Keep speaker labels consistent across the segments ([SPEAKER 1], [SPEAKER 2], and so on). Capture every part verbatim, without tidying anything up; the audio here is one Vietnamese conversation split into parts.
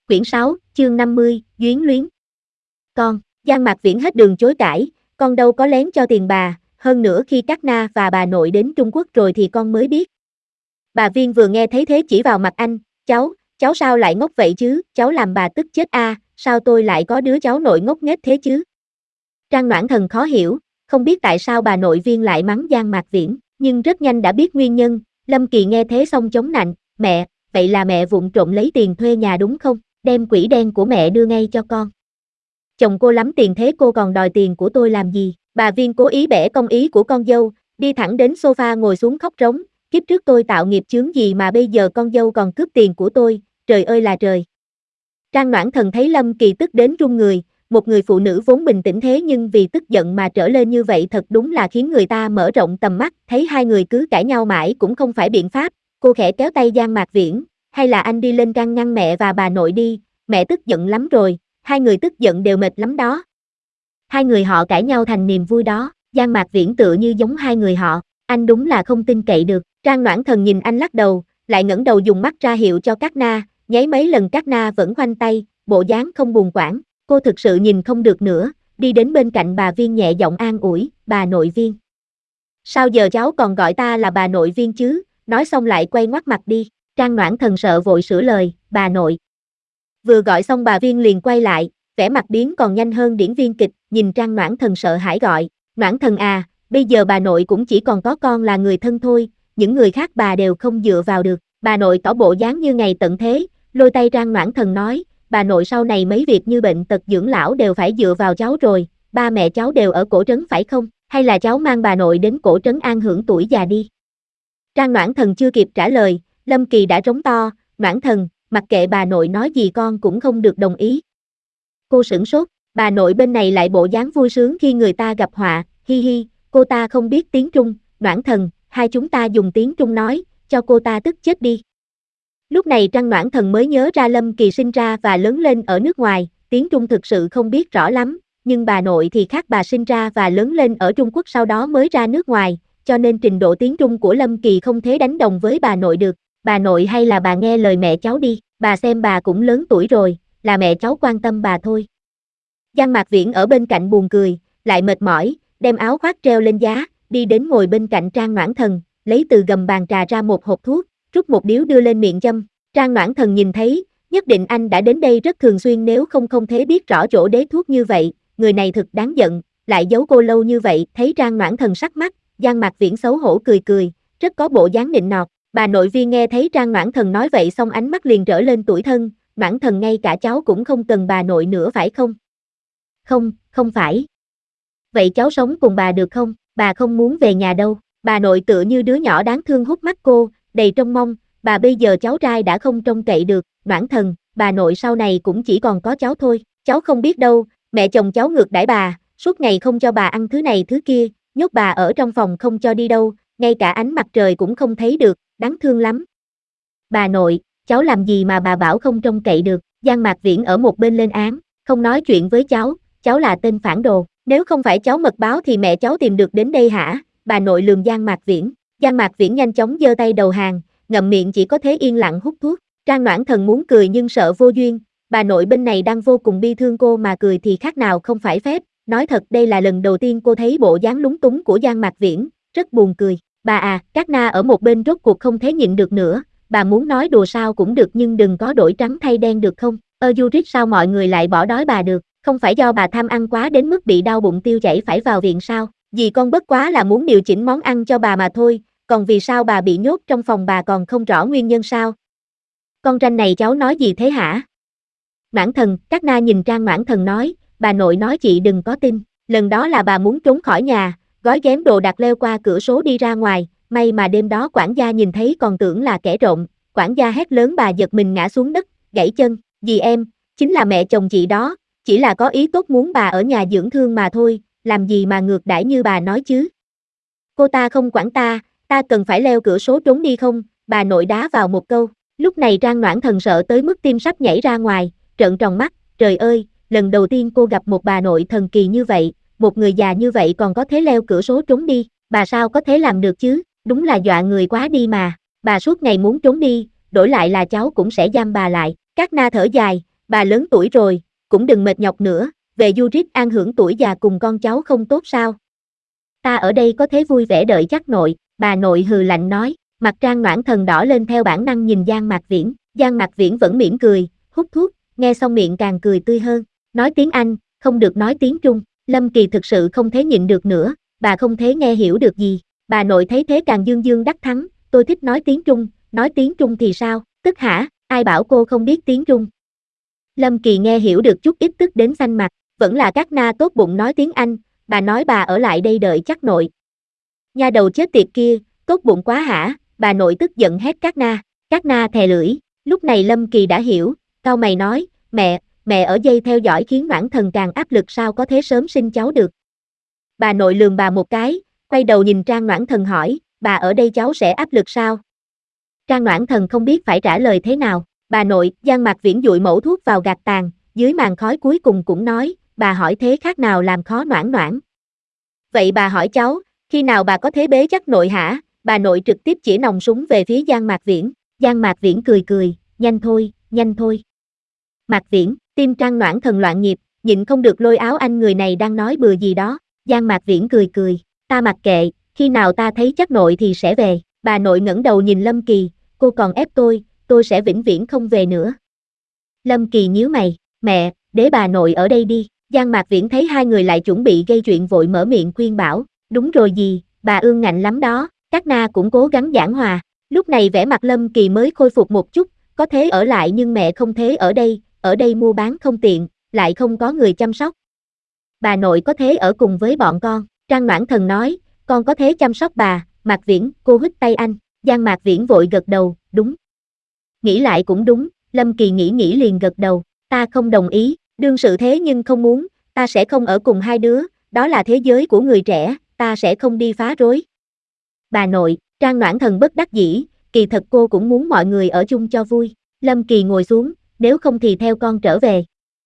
[SPEAKER 1] Quyển sáu, chương năm mươi, Duyến luyến. Con, Giang Mạc Viễn hết đường chối cãi, con đâu có lén cho tiền bà, hơn nữa khi các na và bà nội đến Trung Quốc rồi thì con mới biết. Bà Viên vừa nghe thấy thế chỉ vào mặt anh, cháu, cháu sao lại ngốc vậy chứ, cháu làm bà tức chết a, à, sao tôi lại có đứa cháu nội ngốc nghếch thế chứ. Trang Noãn Thần khó hiểu, không biết tại sao bà nội Viên lại mắng Giang Mạc Viễn, nhưng rất nhanh đã biết nguyên nhân. Lâm Kỳ nghe thế xong chống nạnh, mẹ, vậy là mẹ vụng trộm lấy tiền thuê nhà đúng không, đem quỹ đen của mẹ đưa ngay cho con. Chồng cô lắm tiền thế cô còn đòi tiền của tôi làm gì, bà Viên cố ý bẻ công ý của con dâu, đi thẳng đến sofa ngồi xuống khóc rống, kiếp trước tôi tạo nghiệp chướng gì mà bây giờ con dâu còn cướp tiền của tôi, trời ơi là trời. Trang Noãn Thần thấy Lâm Kỳ tức đến run người, một người phụ nữ vốn bình tĩnh thế nhưng vì tức giận mà trở lên như vậy thật đúng là khiến người ta mở rộng tầm mắt, thấy hai người cứ cãi nhau mãi cũng không phải biện pháp, cô khẽ kéo tay Giang Mạc Viễn, hay là anh đi lên can ngăn mẹ và bà nội đi, mẹ tức giận lắm rồi, hai người tức giận đều mệt lắm đó. Hai người họ cãi nhau thành niềm vui đó, Giang Mạc Viễn tựa như giống hai người họ, anh đúng là không tin cậy được, Trang Noãn Thần nhìn anh lắc đầu, lại ngẩng đầu dùng mắt ra hiệu cho các na, nháy mấy lần các na vẫn khoanh tay, bộ dáng không buồn quản, cô thực sự nhìn không được nữa, đi đến bên cạnh bà Viên nhẹ giọng an ủi, bà nội Viên. Sao giờ cháu còn gọi ta là bà nội Viên chứ, nói xong lại quay ngoắt mặt đi, Trang Noãn Thần sợ vội sửa lời, bà nội. Vừa gọi xong bà Viên liền quay lại, vẻ mặt biến còn nhanh hơn điển viên kịch, nhìn Trang Noãn Thần sợ hãi gọi, Noãn Thần à, bây giờ bà nội cũng chỉ còn có con là người thân thôi, những người khác bà đều không dựa vào được, bà nội tỏ bộ dáng như ngày tận thế, lôi tay Trang Noãn Thần nói, bà nội sau này mấy việc như bệnh tật dưỡng lão đều phải dựa vào cháu rồi, ba mẹ cháu đều ở cổ trấn phải không, hay là cháu mang bà nội đến cổ trấn an hưởng tuổi già đi. Trang Noãn Thần chưa kịp trả lời, Lâm Kỳ đã trống to, Noãn Thần, mặc kệ bà nội nói gì con cũng không được đồng ý. Cô sửng sốt, bà nội bên này lại bộ dáng vui sướng khi người ta gặp họa, hi hi, cô ta không biết tiếng Trung, Noãn Thần, hai chúng ta dùng tiếng Trung nói, cho cô ta tức chết đi. Lúc này Trang Noãn Thần mới nhớ ra Lâm Kỳ sinh ra và lớn lên ở nước ngoài, tiếng Trung thực sự không biết rõ lắm, nhưng bà nội thì khác, bà sinh ra và lớn lên ở Trung Quốc sau đó mới ra nước ngoài, cho nên trình độ tiếng Trung của Lâm Kỳ không thể đánh đồng với bà nội được. Bà nội hay là bà nghe lời mẹ cháu đi, bà xem bà cũng lớn tuổi rồi, là mẹ cháu quan tâm bà thôi. Giang Mạc Viễn ở bên cạnh buồn cười, lại mệt mỏi, đem áo khoác treo lên giá, đi đến ngồi bên cạnh Trang Noãn Thần, lấy từ gầm bàn trà ra một hộp thuốc, rút một điếu đưa lên miệng châm. Trang Noãn Thần nhìn thấy, nhất định anh đã đến đây rất thường xuyên nếu không không thể biết rõ chỗ đế thuốc như vậy, người này thực đáng giận, lại giấu cô lâu như vậy, thấy Trang Noãn Thần sắc mắt, Giang Mạc Viễn xấu hổ cười cười, rất có bộ dáng nịnh nọt. Bà nội Viên nghe thấy Trang Noãn Thần nói vậy xong ánh mắt liền trở lên tủi thân, Noãn Thần ngay cả cháu cũng không cần bà nội nữa phải không? Không, không phải. Vậy cháu sống cùng bà được không? Bà không muốn về nhà đâu. Bà nội tựa như đứa nhỏ đáng thương hút mắt cô, đầy trông mong, bà bây giờ cháu trai đã không trông cậy được, Noãn Thần, bà nội sau này cũng chỉ còn có cháu thôi, cháu không biết đâu, mẹ chồng cháu ngược đãi bà, suốt ngày không cho bà ăn thứ này thứ kia, nhốt bà ở trong phòng không cho đi đâu, ngay cả ánh mặt trời cũng không thấy được, đáng thương lắm. Bà nội, cháu làm gì mà bà bảo không trông cậy được, Giang Mạc Viễn ở một bên lên án, không nói chuyện với cháu, cháu là tên phản đồ, nếu không phải cháu mật báo thì mẹ cháu tìm được đến đây hả, bà nội lườm Giang Mạc Viễn, Giang Mạc Viễn nhanh chóng giơ tay đầu hàng, ngậm miệng chỉ có thế yên lặng hút thuốc, Trang Noãn Thần muốn cười nhưng sợ vô duyên, bà nội bên này đang vô cùng bi thương cô mà cười thì khác nào không phải phép, nói thật đây là lần đầu tiên cô thấy bộ dáng lúng túng của Giang Mạc Viễn, rất buồn cười, bà à, các na ở một bên rốt cuộc không thể nhịn được nữa, bà muốn nói đùa sao cũng được nhưng đừng có đổi trắng thay đen được không, ơ Yurick sao mọi người lại bỏ đói bà được, không phải do bà tham ăn quá đến mức bị đau bụng tiêu chảy phải vào viện sao, dì con bất quá là muốn điều chỉnh món ăn cho bà mà thôi, còn vì sao bà bị nhốt trong phòng bà còn không rõ nguyên nhân sao? Con ranh này cháu nói gì thế hả? Noãn Thần, các na nhìn Trang Noãn Thần nói, bà nội nói chị đừng có tin, lần đó là bà muốn trốn khỏi nhà, gói ghém đồ đạc leo qua cửa sổ đi ra ngoài, may mà đêm đó quản gia nhìn thấy còn tưởng là kẻ trộm, quản gia hét lớn bà giật mình ngã xuống đất, gãy chân, dì em, chính là mẹ chồng chị đó, chỉ là có ý tốt muốn bà ở nhà dưỡng thương mà thôi, làm gì mà ngược đãi như bà nói chứ. Cô ta không quản ta, ta cần phải leo cửa sổ trốn đi không, bà nội đá vào một câu, lúc này Trang Noãn Thần sợ tới mức tim sắp nhảy ra ngoài, trợn tròn mắt, trời ơi, lần đầu tiên cô gặp một bà nội thần kỳ như vậy, một người già như vậy còn có thể leo cửa sổ trốn đi, bà sao có thể làm được chứ, đúng là dọa người quá đi mà, bà suốt ngày muốn trốn đi, đổi lại là cháu cũng sẽ giam bà lại, các na thở dài, bà lớn tuổi rồi, cũng đừng mệt nhọc nữa, về Zurich an hưởng tuổi già cùng con cháu không tốt sao? Ta ở đây có thế vui vẻ đợi chắc nội, bà nội hừ lạnh nói, mặt Trang Noãn Thần đỏ lên theo bản năng nhìn Giang Mạc Viễn, Giang Mạc Viễn vẫn mỉm cười, hút thuốc, nghe xong miệng càng cười tươi hơn, nói tiếng Anh, không được nói tiếng Trung, Lâm Kỳ thực sự không thể nhịn được nữa, bà không thể nghe hiểu được gì, bà nội thấy thế càng dương dương đắc thắng, tôi thích nói tiếng Trung, nói tiếng Trung thì sao, tức hả, ai bảo cô không biết tiếng Trung. Lâm Kỳ nghe hiểu được chút ít tức đến xanh mặt, vẫn là các na tốt bụng nói tiếng Anh, bà nói bà ở lại đây đợi chắc nội. Nha đầu chết tiệt kia, tốt bụng quá hả, bà nội tức giận hét các na, các na thè lưỡi, lúc này Lâm Kỳ đã hiểu, cau mày nói, mẹ, mẹ ở dây theo dõi khiến Noãn Thần càng áp lực sao có thế sớm sinh cháu được. Bà nội lườm bà một cái, quay đầu nhìn Trang Noãn Thần hỏi, bà ở đây cháu sẽ áp lực sao? Trang Noãn Thần không biết phải trả lời thế nào, bà nội, Giang Mạc Viễn dụi mẩu thuốc vào gạt tàn, dưới màn khói cuối cùng cũng nói, bà hỏi thế khác nào làm khó Noãn Noãn. Vậy bà hỏi cháu, khi nào bà có thế bế chắc nội hả? Bà nội trực tiếp chỉ nòng súng về phía Giang Mạc Viễn, Giang Mạc Viễn cười cười, nhanh thôi, nhanh thôi. Mạc Viễn, tim Trang Noãn Thần loạn nhịp, nhịn không được lôi áo anh người này đang nói bừa gì đó, Giang Mạc Viễn cười cười, ta mặc kệ, khi nào ta thấy chắc nội thì sẽ về, bà nội ngẩng đầu nhìn Lâm Kỳ, cô còn ép tôi, tôi sẽ vĩnh viễn không về nữa. Lâm Kỳ nhíu mày, mẹ, để bà nội ở đây đi, Giang Mạc Viễn thấy hai người lại chuẩn bị gây chuyện vội mở miệng khuyên bảo, đúng rồi gì, bà ương ngạnh lắm đó, các na cũng cố gắng giảng hòa, lúc này vẻ mặt Lâm Kỳ mới khôi phục một chút, có thế ở lại nhưng mẹ không thế ở đây, ở đây mua bán không tiện, lại không có người chăm sóc. Bà nội có thế ở cùng với bọn con, Trang Noãn Thần nói, con có thế chăm sóc bà, Mạc Viễn, cô hít tay anh, Giang Mạc Viễn vội gật đầu, đúng. Nghĩ lại cũng đúng, Lâm Kỳ nghĩ nghĩ liền gật đầu, ta không đồng ý, đương sự thế nhưng không muốn, ta sẽ không ở cùng hai đứa, đó là thế giới của người trẻ, ta sẽ không đi phá rối. Bà nội, Trang Noãn Thần bất đắc dĩ, kỳ thật cô cũng muốn mọi người ở chung cho vui, Lâm Kỳ ngồi xuống, nếu không thì theo con trở về.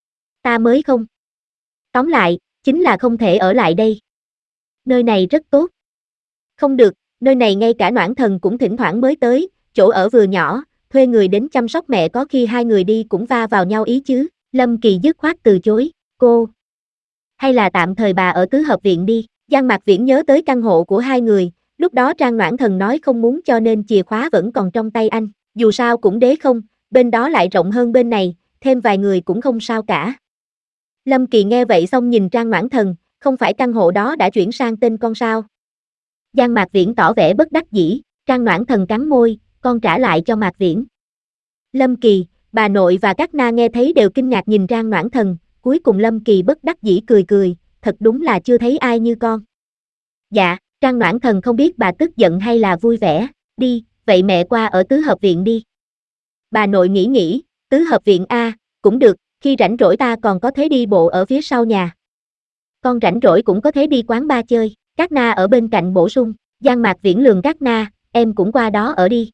[SPEAKER 1] Ta mới không. Tóm lại, chính là không thể ở lại đây. Nơi này rất tốt. Không được, nơi này ngay cả Noãn Thần cũng thỉnh thoảng mới tới, chỗ ở vừa nhỏ, thuê người đến chăm sóc mẹ có khi hai người đi cũng va vào nhau ý chứ, Lâm Kỳ dứt khoát từ chối, cô. Hay là tạm thời bà ở tứ hợp viện đi, Giang Mạc Viễn nhớ tới căn hộ của hai người, lúc đó Trang Noãn Thần nói không muốn cho nên chìa khóa vẫn còn trong tay anh, dù sao cũng đế không, bên đó lại rộng hơn bên này, thêm vài người cũng không sao cả. Lâm Kỳ nghe vậy xong nhìn Trang Noãn Thần, không phải căn hộ đó đã chuyển sang tên con sao? Giang Mạc Viễn tỏ vẻ bất đắc dĩ, Trang Noãn Thần cắn môi, con trả lại cho Mạc Viễn. Lâm Kỳ, bà nội và các na nghe thấy đều kinh ngạc nhìn Trang Noãn Thần, cuối cùng Lâm Kỳ bất đắc dĩ cười cười, thật đúng là chưa thấy ai như con. Dạ, Trang Noãn Thần không biết bà tức giận hay là vui vẻ, đi, vậy mẹ qua ở tứ hợp viện đi. Bà nội nghĩ nghĩ, tứ hợp viện a, cũng được, khi rảnh rỗi ta còn có thể đi bộ ở phía sau nhà. Con rảnh rỗi cũng có thể đi quán bar chơi, các na ở bên cạnh bổ sung, Giang Mạc Viễn lườm các na, em cũng qua đó ở đi.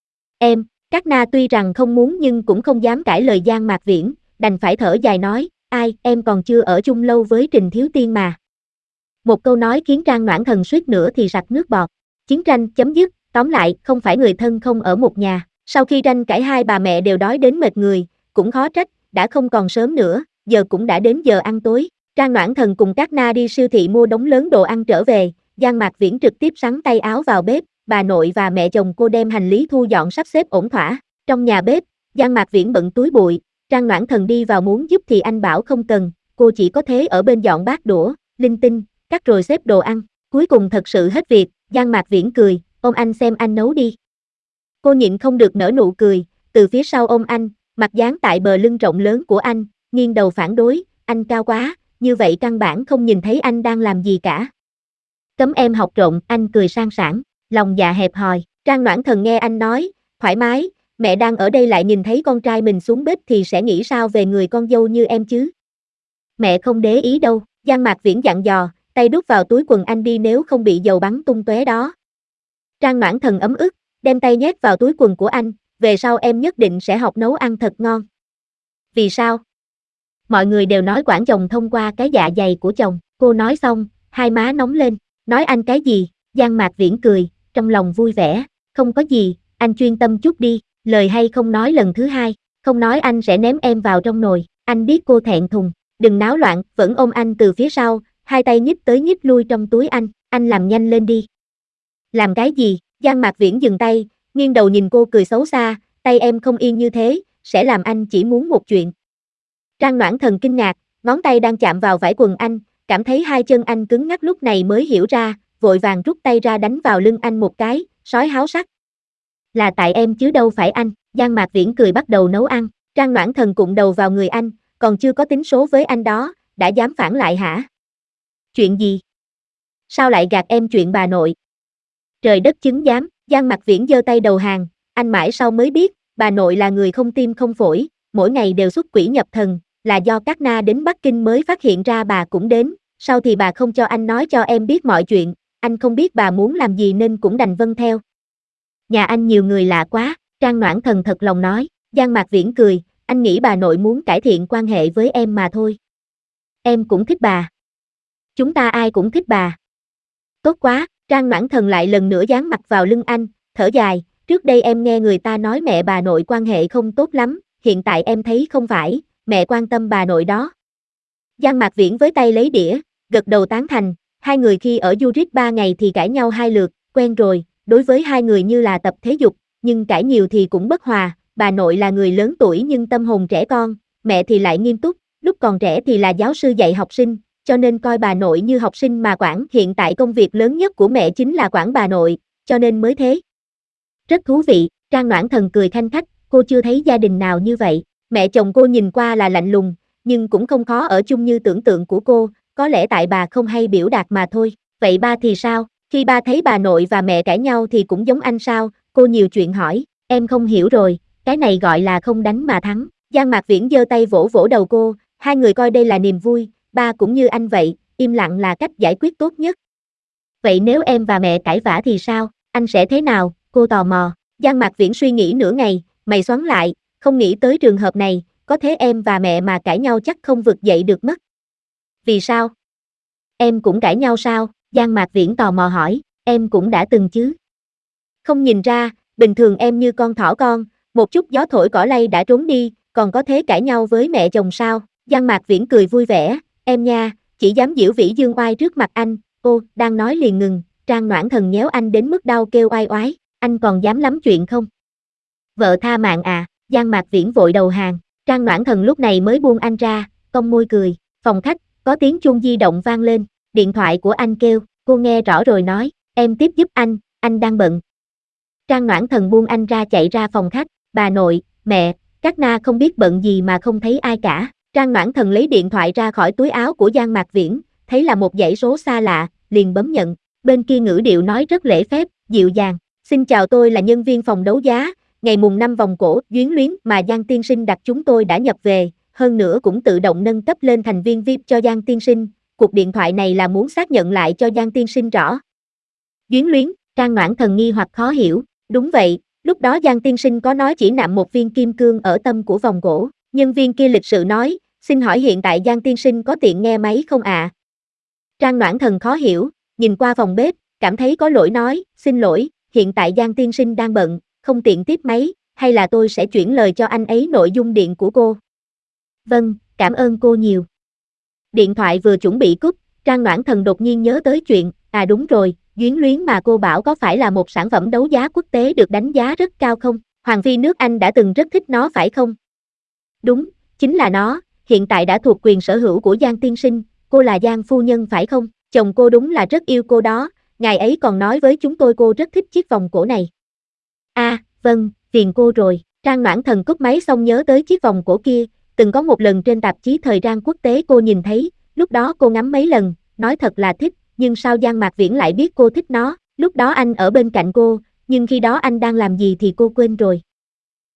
[SPEAKER 1] Em, các na tuy rằng không muốn nhưng cũng không dám cãi lời Giang Mạc Viễn, đành phải thở dài nói, ai, em còn chưa ở chung lâu với Trình Thiếu Tiên mà. Một câu nói khiến Trang Noãn Thần suýt nữa thì sặc nước bọt. Chiến tranh chấm dứt, tóm lại, không phải người thân không ở một nhà. Sau khi tranh cãi hai bà mẹ đều đói đến mệt người, cũng khó trách, đã không còn sớm nữa, giờ cũng đã đến giờ ăn tối. Trang Noãn Thần cùng các na đi siêu thị mua đống lớn đồ ăn trở về, Giang Mạc Viễn trực tiếp sắn tay áo vào bếp, bà nội và mẹ chồng cô đem hành lý thu dọn sắp xếp ổn thỏa. Trong nhà bếp, Giang Mạc Viễn bận túi bụi, Trang Noãn Thần đi vào muốn giúp thì anh bảo không cần, cô chỉ có thế ở bên dọn bát đũa, linh tinh, cắt rồi xếp đồ ăn. Cuối cùng thật sự hết việc, Giang Mạc Viễn cười, ôm anh xem anh nấu đi. Cô nhịn không được nở nụ cười, từ phía sau ôm anh, mặt dán tại bờ lưng rộng lớn của anh, nghiêng đầu phản đối, anh cao quá, như vậy căn bản không nhìn thấy anh đang làm gì cả. Cấm em học trộm, anh cười sang sảng, lòng dạ hẹp hòi, Trang Noãn Thần nghe anh nói, thoải mái, mẹ đang ở đây lại nhìn thấy con trai mình xuống bếp thì sẽ nghĩ sao về người con dâu như em chứ? Mẹ không để ý đâu, Giang Mạc Viễn dặn dò, tay đút vào túi quần anh đi nếu không bị dầu bắn tung tóe đó. Trang Noãn Thần ấm ức, đem tay nhét vào túi quần của anh, về sau em nhất định sẽ học nấu ăn thật ngon. Vì sao? Mọi người đều nói quản chồng thông qua cái dạ dày của chồng, cô nói xong, hai má nóng lên, nói anh cái gì? Giang Mạc Viễn cười, trong lòng vui vẻ, không có gì, anh chuyên tâm chút đi, lời hay không nói lần thứ hai. Không nói anh sẽ ném em vào trong nồi, anh biết cô thẹn thùng, đừng náo loạn, vẫn ôm anh từ phía sau, hai tay nhíp tới nhíp lui trong túi anh, anh làm nhanh lên đi. Làm cái gì? Giang Mạc Viễn dừng tay, nghiêng đầu nhìn cô cười xấu xa, tay em không yên như thế, sẽ làm anh chỉ muốn một chuyện. Trang Noãn Thần kinh ngạc, ngón tay đang chạm vào vải quần anh, cảm thấy hai chân anh cứng ngắc lúc này mới hiểu ra, vội vàng rút tay ra đánh vào lưng anh một cái, sói háo sắc. Là tại em chứ đâu phải anh, Giang Mạc Viễn cười bắt đầu nấu ăn, Trang Noãn Thần cụng đầu vào người anh, còn chưa có tính số với anh đó, đã dám phản lại hả? Chuyện gì? Sao lại gạt em chuyện bà nội? Trời đất chứng giám, Giang Mạc Viễn giơ tay đầu hàng, anh mãi sau mới biết, bà nội là người không tim không phổi, mỗi ngày đều xuất quỷ nhập thần, là do Cát Na đến Bắc Kinh mới phát hiện ra bà cũng đến, sau thì bà không cho anh nói cho em biết mọi chuyện, anh không biết bà muốn làm gì nên cũng đành vâng theo. Nhà anh nhiều người lạ quá, Trang Noãn Thần thật lòng nói, Giang Mạc Viễn cười, anh nghĩ bà nội muốn cải thiện quan hệ với em mà thôi. Em cũng thích bà. Chúng ta ai cũng thích bà. Tốt quá, Trang Noãn Thần lại lần nữa dán mặt vào lưng anh, thở dài, trước đây em nghe người ta nói mẹ bà nội quan hệ không tốt lắm, hiện tại em thấy không phải, mẹ quan tâm bà nội đó. Giang Mạc Viễn với tay lấy đĩa, gật đầu tán thành, hai người khi ở Zurich ba ngày thì cãi nhau hai lượt, quen rồi, đối với hai người như là tập thể dục, nhưng cãi nhiều thì cũng bất hòa, bà nội là người lớn tuổi nhưng tâm hồn trẻ con, mẹ thì lại nghiêm túc, lúc còn trẻ thì là giáo sư dạy học sinh, cho nên coi bà nội như học sinh mà quản, hiện tại công việc lớn nhất của mẹ chính là quản bà nội, cho nên mới thế. Rất thú vị, Trang Noãn Thần cười khanh khách, cô chưa thấy gia đình nào như vậy, mẹ chồng cô nhìn qua là lạnh lùng, nhưng cũng không khó ở chung như tưởng tượng của cô, có lẽ tại bà không hay biểu đạt mà thôi, vậy ba thì sao, khi ba thấy bà nội và mẹ cãi nhau thì cũng giống anh sao, cô nhiều chuyện hỏi, em không hiểu rồi, cái này gọi là không đánh mà thắng, Giang Mạc Viễn giơ tay vỗ vỗ đầu cô, hai người coi đây là niềm vui, ba cũng như anh vậy, im lặng là cách giải quyết tốt nhất. Vậy nếu em và mẹ cãi vã thì sao, anh sẽ thế nào, cô tò mò, Giang Mạc Viễn suy nghĩ nửa ngày, mày xoắn lại, không nghĩ tới trường hợp này, có thế em và mẹ mà cãi nhau chắc không vực dậy được mất. Vì sao? Em cũng cãi nhau sao? Giang Mạc Viễn tò mò hỏi, em cũng đã từng chứ. Không nhìn ra, bình thường em như con thỏ con, một chút gió thổi cỏ lay đã trốn đi, còn có thế cãi nhau với mẹ chồng sao? Giang Mạc Viễn cười vui vẻ, em nha, chỉ dám giễu vĩ dương oai trước mặt anh, ô, đang nói liền ngừng, Trang Noãn Thần nhéo anh đến mức đau kêu oai oái, anh còn dám lắm chuyện không? Vợ tha mạng à, Giang Mạc Viễn vội đầu hàng, Trang Noãn Thần lúc này mới buông anh ra, cong môi cười, phòng khách, có tiếng chuông di động vang lên, điện thoại của anh kêu, cô nghe rõ rồi nói, em tiếp giúp anh, anh đang bận. Trang Noãn Thần buông anh ra chạy ra phòng khách, bà nội, mẹ, Cát Na không biết bận gì mà không thấy ai cả. Trang Noãn Thần lấy điện thoại ra khỏi túi áo của Giang Mạc Viễn, thấy là một dãy số xa lạ, liền bấm nhận, bên kia ngữ điệu nói rất lễ phép, dịu dàng, xin chào tôi là nhân viên phòng đấu giá, ngày mùng năm vòng cổ Duyến Luyến mà Giang tiên sinh đặt chúng tôi đã nhập về, hơn nữa cũng tự động nâng cấp lên thành viên vi ai pi cho Giang tiên sinh, cuộc điện thoại này là muốn xác nhận lại cho Giang tiên sinh rõ. Duyến Luyến, Trang Noãn Thần nghi hoặc khó hiểu, đúng vậy, lúc đó Giang tiên sinh có nói chỉ nạm một viên kim cương ở tâm của vòng cổ, nhân viên kia lịch sự nói, xin hỏi hiện tại Giang tiên sinh có tiện nghe máy không ạ? À? Trang Noãn Thần khó hiểu, nhìn qua phòng bếp, cảm thấy có lỗi nói, xin lỗi, hiện tại Giang tiên sinh đang bận, không tiện tiếp máy, hay là tôi sẽ chuyển lời cho anh ấy nội dung điện của cô. Vâng, cảm ơn cô nhiều. Điện thoại vừa chuẩn bị cúp, Trang Noãn Thần đột nhiên nhớ tới chuyện, à đúng rồi, Duyến Luyến mà cô bảo có phải là một sản phẩm đấu giá quốc tế được đánh giá rất cao không? Hoàng phi nước Anh đã từng rất thích nó phải không? Đúng, chính là nó, hiện tại đã thuộc quyền sở hữu của Giang tiên sinh, cô là Giang phu nhân phải không? Chồng cô đúng là rất yêu cô đó, ngài ấy còn nói với chúng tôi cô rất thích chiếc vòng cổ này. À, vâng, phiền cô rồi, Trang Noãn Thần cúp máy xong nhớ tới chiếc vòng cổ kia, từng có một lần trên tạp chí thời trang quốc tế cô nhìn thấy, lúc đó cô ngắm mấy lần, nói thật là thích, nhưng sao Giang Mạc Viễn lại biết cô thích nó, lúc đó anh ở bên cạnh cô, nhưng khi đó anh đang làm gì thì cô quên rồi.